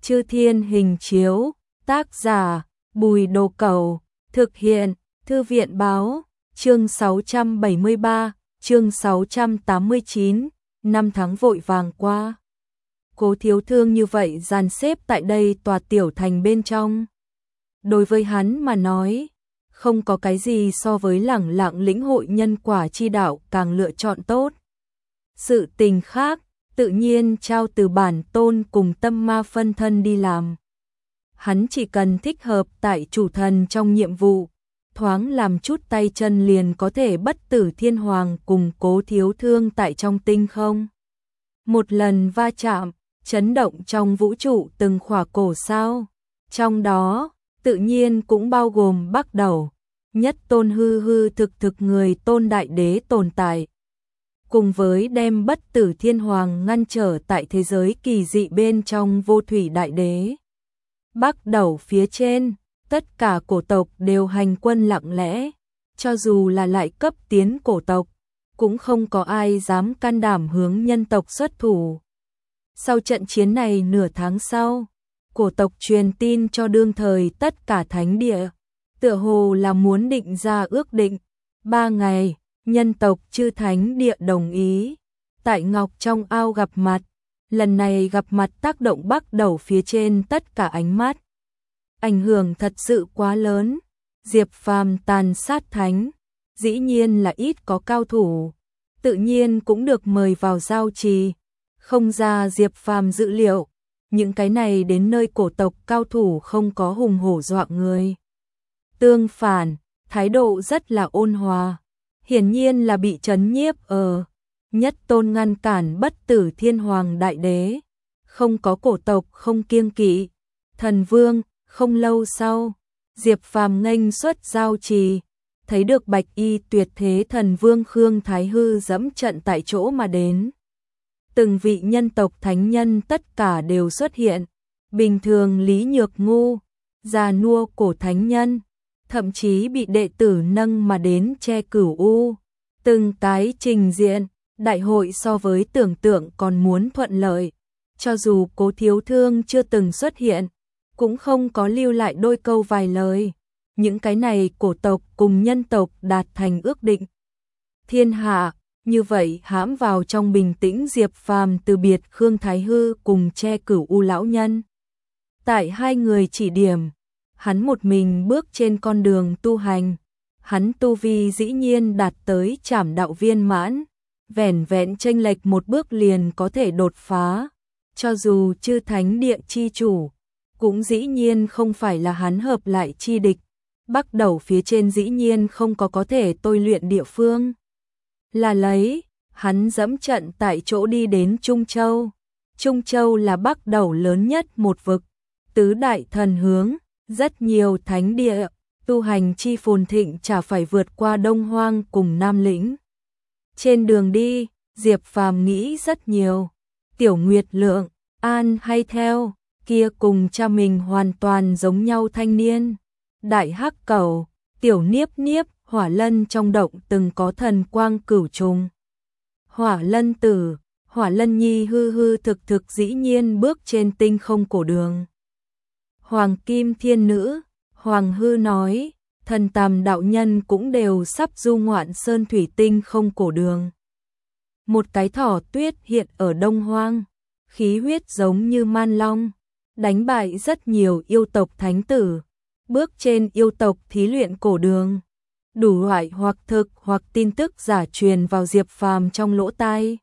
Chư Thiên Hình Chiếu, tác giả Bùi Đồ Cẩu, thực hiện Thư viện Báo, chương 673, chương 689, 5 tháng vội vàng qua. Cố Thiếu Thương như vậy dàn xếp tại đây tòa tiểu thành bên trong. Đối với hắn mà nói, không có cái gì so với lẳng lặng lĩnh hội nhân quả chi đạo càng lựa chọn tốt. Sự tình khác, tự nhiên trao từ bản tôn cùng tâm ma phân thân đi làm. Hắn chỉ cần thích hợp tại chủ thần trong nhiệm vụ, thoáng làm chút tay chân liền có thể bất tử thiên hoàng cùng Cố Thiếu Thương tại trong tinh không. Một lần va chạm, chấn động trong vũ trụ từng khỏa cổ sao, trong đó tự nhiên cũng bao gồm Bắc Đầu, nhất tôn hư hư thực thực người tôn đại đế tồn tại. Cùng với đem bất tử thiên hoàng ngăn trở tại thế giới kỳ dị bên trong vô thủy đại đế. Bắc Đầu phía trên, tất cả cổ tộc đều hành quân lặng lẽ, cho dù là lại cấp tiến cổ tộc, cũng không có ai dám can đảm hướng nhân tộc xuất thủ. Sau trận chiến này nửa tháng sau, cổ tộc truyền tin cho đương thời tất cả thánh địa, tựa hồ là muốn định ra ước định, 3 ngày, nhân tộc chư thánh địa đồng ý, tại Ngọc trong ao gặp mặt, lần này gặp mặt tác động Bắc Đầu phía trên tất cả ánh mắt. Ảnh hưởng thật sự quá lớn, Diệp Phàm tàn sát thánh, dĩ nhiên là ít có cao thủ, tự nhiên cũng được mời vào giao trì, không ra Diệp Phàm dự liệu, những cái này đến nơi cổ tộc cao thủ không có hùng hổ dọa người. Tương phản, thái độ rất là ôn hòa, hiển nhiên là bị trấn nhiếp nhất tôn ngăn cản bất tử thiên hoàng đại đế, không có cổ tộc không kiêng kỵ, thần vương. Không lâu sau, Diệp Phàm nghênh xuất giao trì, thấy được bạch y tuyệt thế thần vương Khương Thái Hư dẫm trận tại chỗ mà đến. Từng vị nhân tộc thánh nhân tất cả đều xuất hiện, bình thường Lý Nhược Ngu, già nua cổ thánh nhân, thậm chí bị đệ tử nâng mà đến che cửu u. Từng cái trình diện, đại hội so với tưởng tượng còn muốn thuận lợi, cho dù Cố Thiếu Thương chưa từng xuất hiện, cũng không có lưu lại đôi câu vài lời. Những cái này cổ tộc cùng nhân tộc đạt thành ước định. Thiên hạ, như vậy hãm vào trong bình tĩnh Diệp Phàm từ biệt Khương Thái Hư cùng che cửu u lão nhân. Tại hai người chỉ điểm, hắn một mình bước trên con đường tu hành. Hắn tu vi dĩ nhiên đạt tới trảm đạo viên mãn, vẻn vẹn chênh lệch một bước liền có thể đột phá. Cho dù chư thánh địa chi chủ, cũng dĩ nhiên không phải là hắn hợp lại chi địch. Bắc Đầu phía trên dĩ nhiên không có thể tôi luyện địa phương. Là lấy, hắn dẫm trận tại chỗ đi đến Trung Châu. Trung Châu là Bắc Đầu lớn nhất một vực, tứ đại thần hướng, rất nhiều thánh địa, tu hành chi phồn thịnh chả phải vượt qua Đông Hoang cùng Nam Lĩnh. Trên đường đi, Diệp Phàm nghĩ rất nhiều. Tiểu Nguyệt Lượng, an hay theo kia cùng cha mình hoàn toàn giống nhau thanh niên. Đại Hắc Cẩu, Tiểu Niếp Niếp, Hỏa Lân trong động từng có thần quang cửu trùng. Hỏa Lân Tử, Hỏa Lân Nhi hư hư thực thực dĩ nhiên bước trên tinh không cổ đường. Hoàng Kim Thiên Nữ, Hoàng Hư nói, thần Tàm đạo nhân cũng đều sắp du ngoạn sơn thủy tinh không cổ đường. Một cái thỏ tuyết hiện ở Đông Hoang, khí huyết giống như man long, đánh bại rất nhiều yêu tộc thánh tử, bước trên yêu tộc thí luyện cổ đường. Đủ loại hoặc thực hoặc tin tức giả truyền vào Diệp Phàm trong lỗ tai.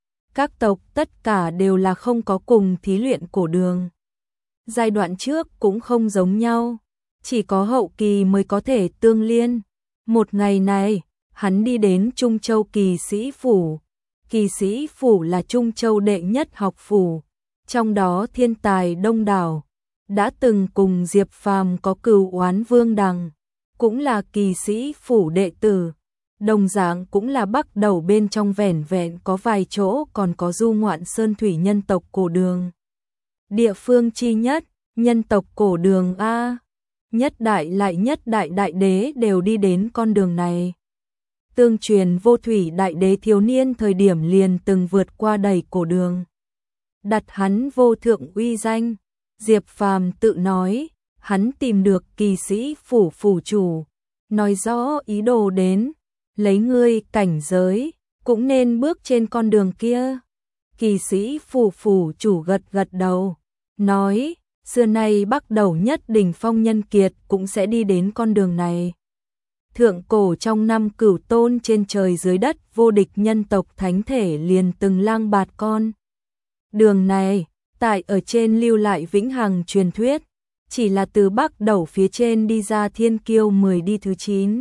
Các tộc tất cả đều là không có cùng thí luyện cổ đường. Giai đoạn trước cũng không giống nhau, chỉ có hậu kỳ mới có thể tương liên. Một ngày này, hắn đi đến Trung Châu Kỳ Sĩ Phủ. Kỳ Sĩ Phủ là Trung Châu đệ nhất học phủ, trong đó thiên tài đông đảo, đã từng cùng Diệp Phàm có cừu oán Vương Đằng, cũng là Kỳ Sĩ Phủ đệ tử, đồng dạng cũng là Bắc Đầu bên trong vẻn vẹn có vài chỗ còn có du ngoạn sơn thủy nhân tộc cổ đường. Địa phương chi nhất, nhân tộc cổ đường A, nhất đại lại nhất đại đại đế đều đi đến con đường này. Tương truyền vô thủy đại đế thiếu niên thời điểm liền từng vượt qua đầy cổ đường. Đặt hắn vô thượng uy danh, Diệp Phàm tự nói, hắn tìm được kỳ sĩ phủ phủ chủ, nói rõ ý đồ đến, lấy ngươi cảnh giới, cũng nên bước trên con đường kia. Kỳ sĩ phủ phủ chủ gật gật đầu, nói, xưa nay Bắc Đầu nhất đỉnh phong nhân kiệt cũng sẽ đi đến con đường này. Thượng cổ trong năm Cửu Tôn trên trời dưới đất vô địch nhân tộc thánh thể liền từng lang bạt con. Đường này, tại ở trên lưu lại vĩnh hằng truyền thuyết, chỉ là từ Bắc Đầu phía trên đi ra thiên kiêu 10 đi thứ 9.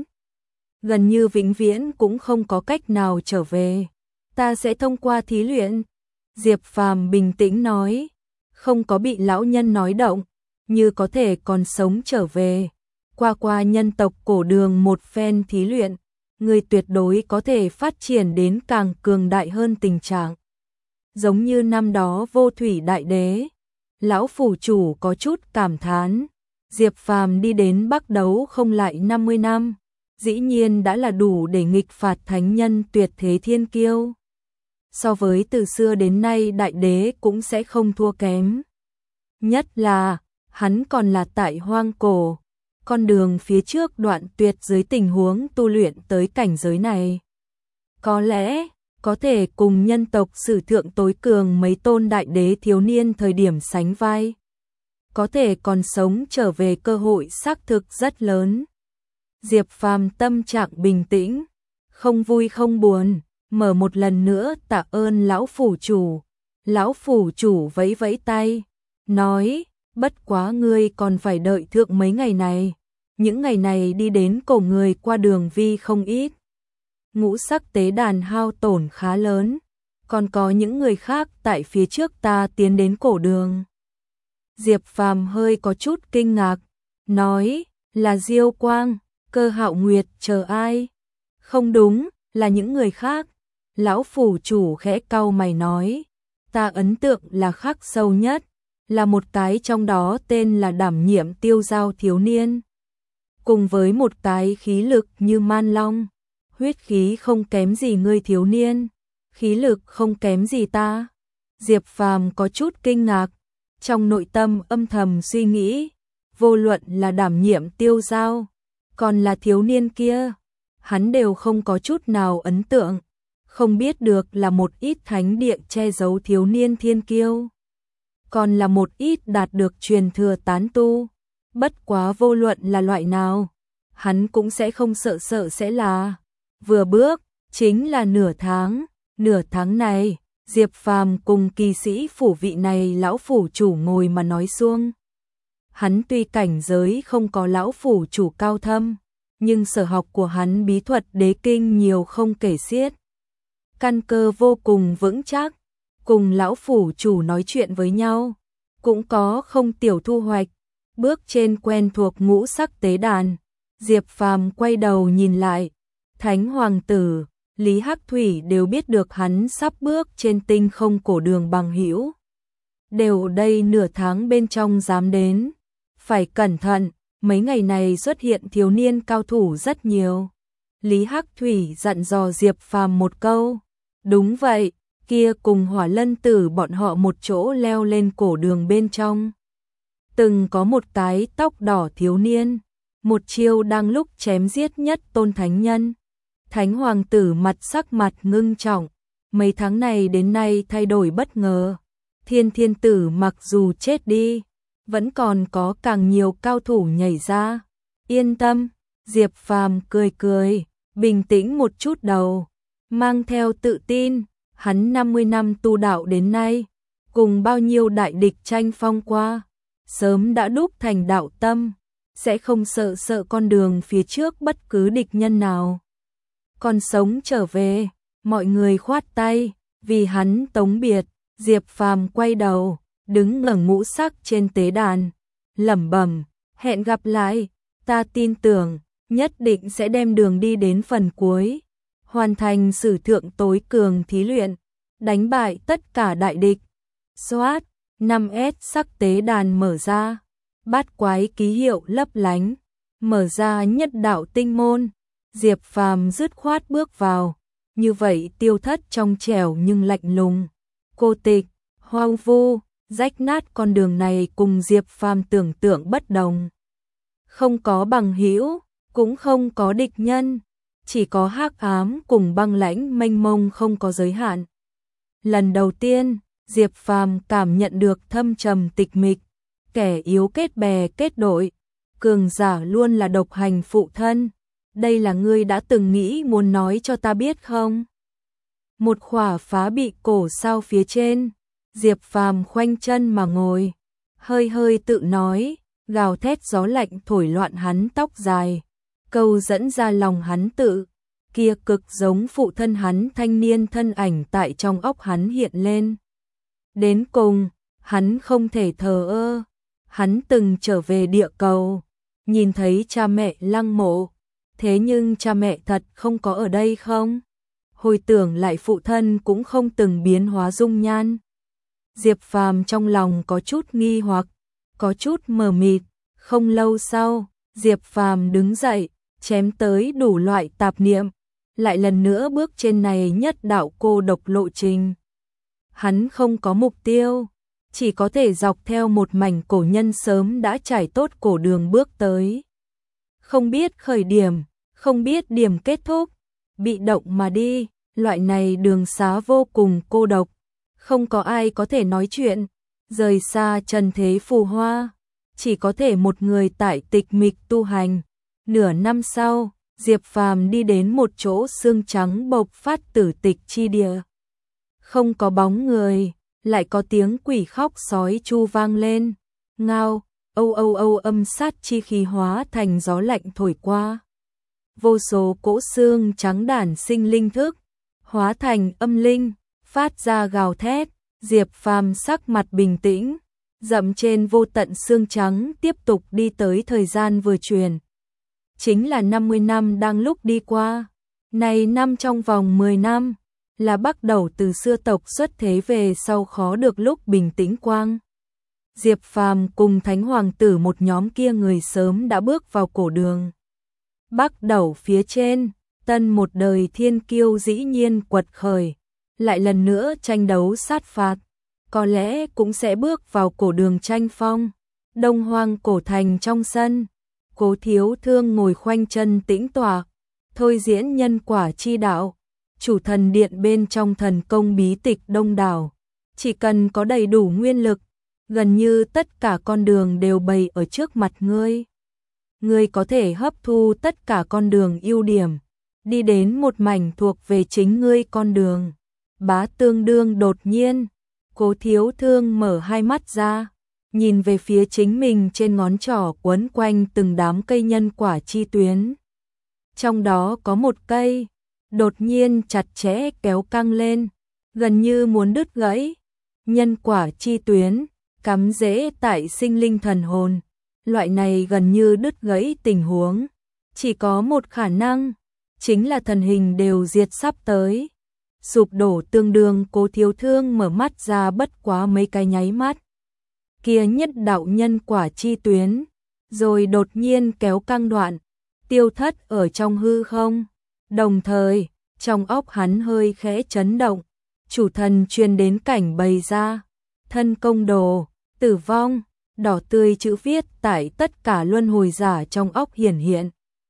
Gần như vĩnh viễn cũng không có cách nào trở về. Ta sẽ thông qua thí luyện. Diệp Phàm bình tĩnh nói, không có bị lão nhân nói động, như có thể còn sống trở về. Qua nhân tộc cổ đường một phen thí luyện, người tuyệt đối có thể phát triển đến càng cường đại hơn tình trạng. Giống như năm đó Vô Thủy Đại Đế, lão phủ chủ có chút cảm thán, Diệp Phàm đi đến Bắc Đấu không lại 50 năm, dĩ nhiên đã là đủ để nghịch phạt thánh nhân tuyệt thế thiên kiêu. So với từ xưa đến nay đại đế cũng sẽ không thua kém. Nhất là, hắn còn là tại hoang cổ, con đường phía trước đoạn tuyệt dưới tình huống tu luyện tới cảnh giới này. Có lẽ, có thể cùng nhân tộc sử thượng tối cường mấy tôn đại đế thiếu niên thời điểm sánh vai. Có thể còn sống trở về cơ hội xác thực rất lớn. Diệp Phàm tâm trạng bình tĩnh, không vui không buồn, mở một lần nữa tạ ơn lão phủ chủ. Lão phủ chủ vẫy vẫy tay, nói, bất quá ngươi còn phải đợi thượng mấy ngày này. Những ngày này đi đến cổ người qua đường vi không ít. Ngũ sắc tế đàn hao tổn khá lớn, còn có những người khác tại phía trước ta tiến đến cổ đường. Diệp Phàm hơi có chút kinh ngạc, nói, là Diêu Quang, Cơ Hạo Nguyệt chờ ai? Không đúng, là những người khác. Lão phủ chủ khẽ cau mày nói, ta ấn tượng là khắc sâu nhất, là một cái trong đó tên là đảm nhiệm tiêu giao thiếu niên. Cùng với một cái khí lực như man long, huyết khí không kém gì ngươi thiếu niên, khí lực không kém gì ta. Diệp Phàm có chút kinh ngạc, trong nội tâm âm thầm suy nghĩ, vô luận là đảm nhiệm tiêu giao, còn là thiếu niên kia, hắn đều không có chút nào ấn tượng, không biết được là một ít thánh địa che giấu thiếu niên thiên kiêu, còn là một ít đạt được truyền thừa tán tu. Bất quá vô luận là loại nào, hắn cũng sẽ không sợ sẽ là. Vừa bước, chính là nửa tháng này, Diệp Phàm cùng kỳ sĩ phủ vị này lão phủ chủ ngồi mà nói xuông. Hắn tuy cảnh giới không có lão phủ chủ cao thâm, nhưng sở học của hắn bí thuật đế kinh nhiều không kể xiết. Căn cơ vô cùng vững chắc, cùng lão phủ chủ nói chuyện với nhau, cũng có không tiểu thu hoạch. Bước trên quen thuộc ngũ sắc tế đàn, Diệp Phàm quay đầu nhìn lại, Thánh Hoàng tử, Lý Hắc Thủy đều biết được hắn sắp bước trên tinh không cổ đường bằng hữu. Đều ở đây nửa tháng bên trong dám đến, phải cẩn thận, mấy ngày này xuất hiện thiếu niên cao thủ rất nhiều. Lý Hắc Thủy dặn dò Diệp Phàm một câu, đúng vậy, kia cùng Hỏa Lân tử bọn họ một chỗ leo lên cổ đường bên trong. Từng có một cái tóc đỏ thiếu niên, một chiêu đang lúc chém giết nhất tôn thánh nhân. Thánh hoàng tử sắc mặt ngưng trọng, mấy tháng này đến nay thay đổi bất ngờ. Thiên tử mặc dù chết đi, vẫn còn có càng nhiều cao thủ nhảy ra. Yên tâm, Diệp Phàm cười, bình tĩnh một chút đầu, mang theo tự tin, hắn 50 năm tu đạo đến nay, cùng bao nhiêu đại địch tranh phong qua, sớm đã đúc thành đạo tâm, sẽ không sợ con đường phía trước bất cứ địch nhân nào. Còn sống trở về, mọi người khoát tay, vì hắn tống biệt. Diệp Phàm quay đầu, đứng ở ngũ sắc trên tế đàn, lẩm bẩm, hẹn gặp lại, ta tin tưởng, nhất định sẽ đem đường đi đến phần cuối, hoàn thành sử thượng tối cường thí luyện, đánh bại tất cả đại địch. Xoát, 5S sắc tế đàn mở ra, bát quái ký hiệu lấp lánh, mở ra nhất đạo tinh môn, Diệp Phàm dứt khoát bước vào, như vậy tiêu thất trong trẻo nhưng lạnh lùng, cô tịch, hoang vu, Rách nát con đường này cùng Diệp Phàm tưởng tượng bất đồng. Không có bằng hữu, cũng không có địch nhân, chỉ có hắc ám cùng băng lãnh mênh mông không có giới hạn. Lần đầu tiên, Diệp Phàm cảm nhận được thâm trầm tịch mịch, kẻ yếu kết bè kết đội, cường giả luôn là độc hành phụ thân. Đây là ngươi đã từng nghĩ muốn nói cho ta biết không? Một khỏa phá bị cổ sao phía trên, Diệp Phàm khoanh chân mà ngồi, hơi hơi tự nói, gào thét gió lạnh thổi loạn hắn tóc dài, câu dẫn ra lòng hắn tự, kia cực giống phụ thân hắn thanh niên thân ảnh tại trong óc hắn hiện lên. Đến cùng, hắn không thể thờ ơ, hắn từng trở về địa cầu, nhìn thấy cha mẹ lăng mộ, thế nhưng cha mẹ thật không có ở đây không? Hồi tưởng lại phụ thân cũng không từng biến hóa dung nhan. Diệp Phàm trong lòng có chút nghi hoặc, có chút mờ mịt, không lâu sau, Diệp Phàm đứng dậy, chém tới đủ loại tạp niệm, lại lần nữa bước trên này nhất đạo cô độc lộ trình. Hắn không có mục tiêu, chỉ có thể dọc theo một mảnh cổ nhân sớm đã trải tốt cổ đường bước tới. Không biết khởi điểm, không biết điểm kết thúc, bị động mà đi, loại này đường xá vô cùng cô độc, không có ai có thể nói chuyện, rời xa trần thế phù hoa, chỉ có thể một người tại tịch mịch tu hành. Nửa năm sau, Diệp Phàm đi đến một chỗ xương trắng bộc phát tử tịch chi địa. Không có bóng người, lại có tiếng quỷ khóc sói chu vang lên, ngao, âu âu âu âm sát chi khí hóa thành gió lạnh thổi qua. Vô số cỗ xương trắng đản sinh linh thức, hóa thành âm linh, phát ra gào thét. Diệp Phàm sắc mặt bình tĩnh, dậm trên vô tận xương trắng tiếp tục đi tới thời gian vừa truyền. Chính là 50 năm đang lúc đi qua, này năm trong vòng 10 năm, là bắt đầu từ xưa tộc xuất thế về sau khó được lúc bình tĩnh quang. Diệp Phàm cùng Thánh Hoàng tử một nhóm kia người sớm đã bước vào cổ đường. Bắt đầu phía trên, tân một đời thiên kiêu dĩ nhiên quật khởi, lại lần nữa tranh đấu sát phạt, có lẽ cũng sẽ bước vào cổ đường tranh phong. Đông Hoang cổ thành trong sân, Cố Thiếu Thương ngồi khoanh chân tĩnh tọa, thôi diễn nhân quả chi đạo. Chủ thần điện bên trong thần công bí tịch đông đảo, chỉ cần có đầy đủ nguyên lực, gần như tất cả con đường đều bày ở trước mặt ngươi. Ngươi có thể hấp thu tất cả con đường ưu điểm, đi đến một mảnh thuộc về chính ngươi con đường. Bá Tương Đương đột nhiên, Cố Thiếu Thương mở hai mắt ra, nhìn về phía chính mình trên ngón trỏ quấn quanh từng đám cây nhân quả chi tuyến. Trong đó có một cây, đột nhiên chặt chẽ kéo căng lên, gần như muốn đứt gãy. Nhân quả chi tuyến, cắm rễ tại sinh linh thần hồn, loại này gần như đứt gãy tình huống, chỉ có một khả năng, chính là thần hình đều diệt sắp tới. Sụp đổ tương đương. Cố Thiếu Thương mở mắt ra bất quá mấy cái nháy mắt. Kia nhất đạo nhân quả chi tuyến, rồi đột nhiên kéo căng đoạn, tiêu thất ở trong hư không. Đồng thời, trong óc hắn hơi khẽ chấn động, chủ thần truyền đến cảnh bày ra, thân công đồ, tử vong, đỏ tươi chữ viết tại tất cả luân hồi giả trong óc hiển hiện.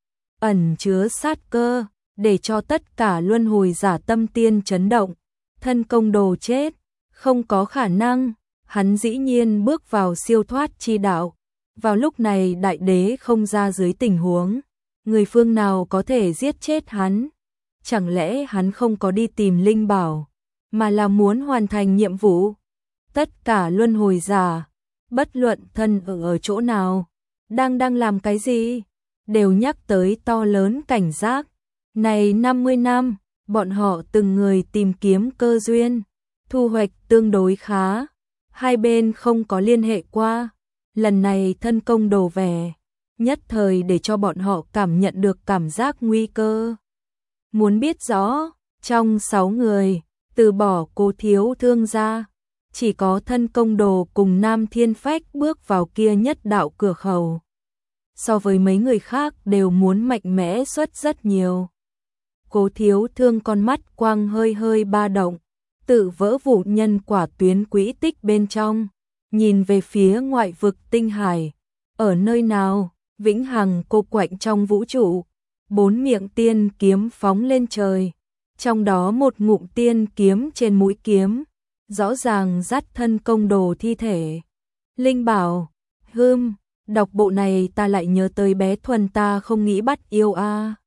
Ẩn chứa sát cơ, để cho tất cả luân hồi giả tâm tiên chấn động. Thân công đồ chết, không có khả năng, hắn dĩ nhiên bước vào siêu thoát chi đạo. Vào lúc này đại đế không ra dưới tình huống, người phương nào có thể giết chết hắn? Chẳng lẽ hắn không có đi tìm linh bảo, mà là muốn hoàn thành nhiệm vụ? Tất cả luân hồi giả, bất luận thân ở chỗ nào, đang làm cái gì, đều nhắc tới to lớn cảnh giác. Này 50 năm, bọn họ từng người tìm kiếm cơ duyên, thu hoạch tương đối khá, hai bên không có liên hệ qua. Lần này thân công đồ về, nhất thời để cho bọn họ cảm nhận được cảm giác nguy cơ. Muốn biết rõ, trong 6 người, từ bỏ Cố Thiếu Thương ra, chỉ có thân công đồ cùng Nam Thiên Phách bước vào kia nhất đạo cửa khẩu. So với mấy người khác đều muốn mạnh mẽ xuất rất nhiều. Cố Thiếu Thương con mắt quang hơi hơi ba động, tự vỡ vụn nhân quả tuyến quỹ tích bên trong, nhìn về phía ngoại vực tinh hải. Ở nơi nào? Vĩnh hằng cô quạnh trong vũ trụ. 4 miệng tiên kiếm phóng lên trời. Trong đó một ngụm tiên kiếm trên mũi kiếm, rõ ràng dắt thân công đồ thi thể. Linh bảo, đọc bộ này ta lại nhớ tới bé Thuần ta không nghĩ bắt yêu a.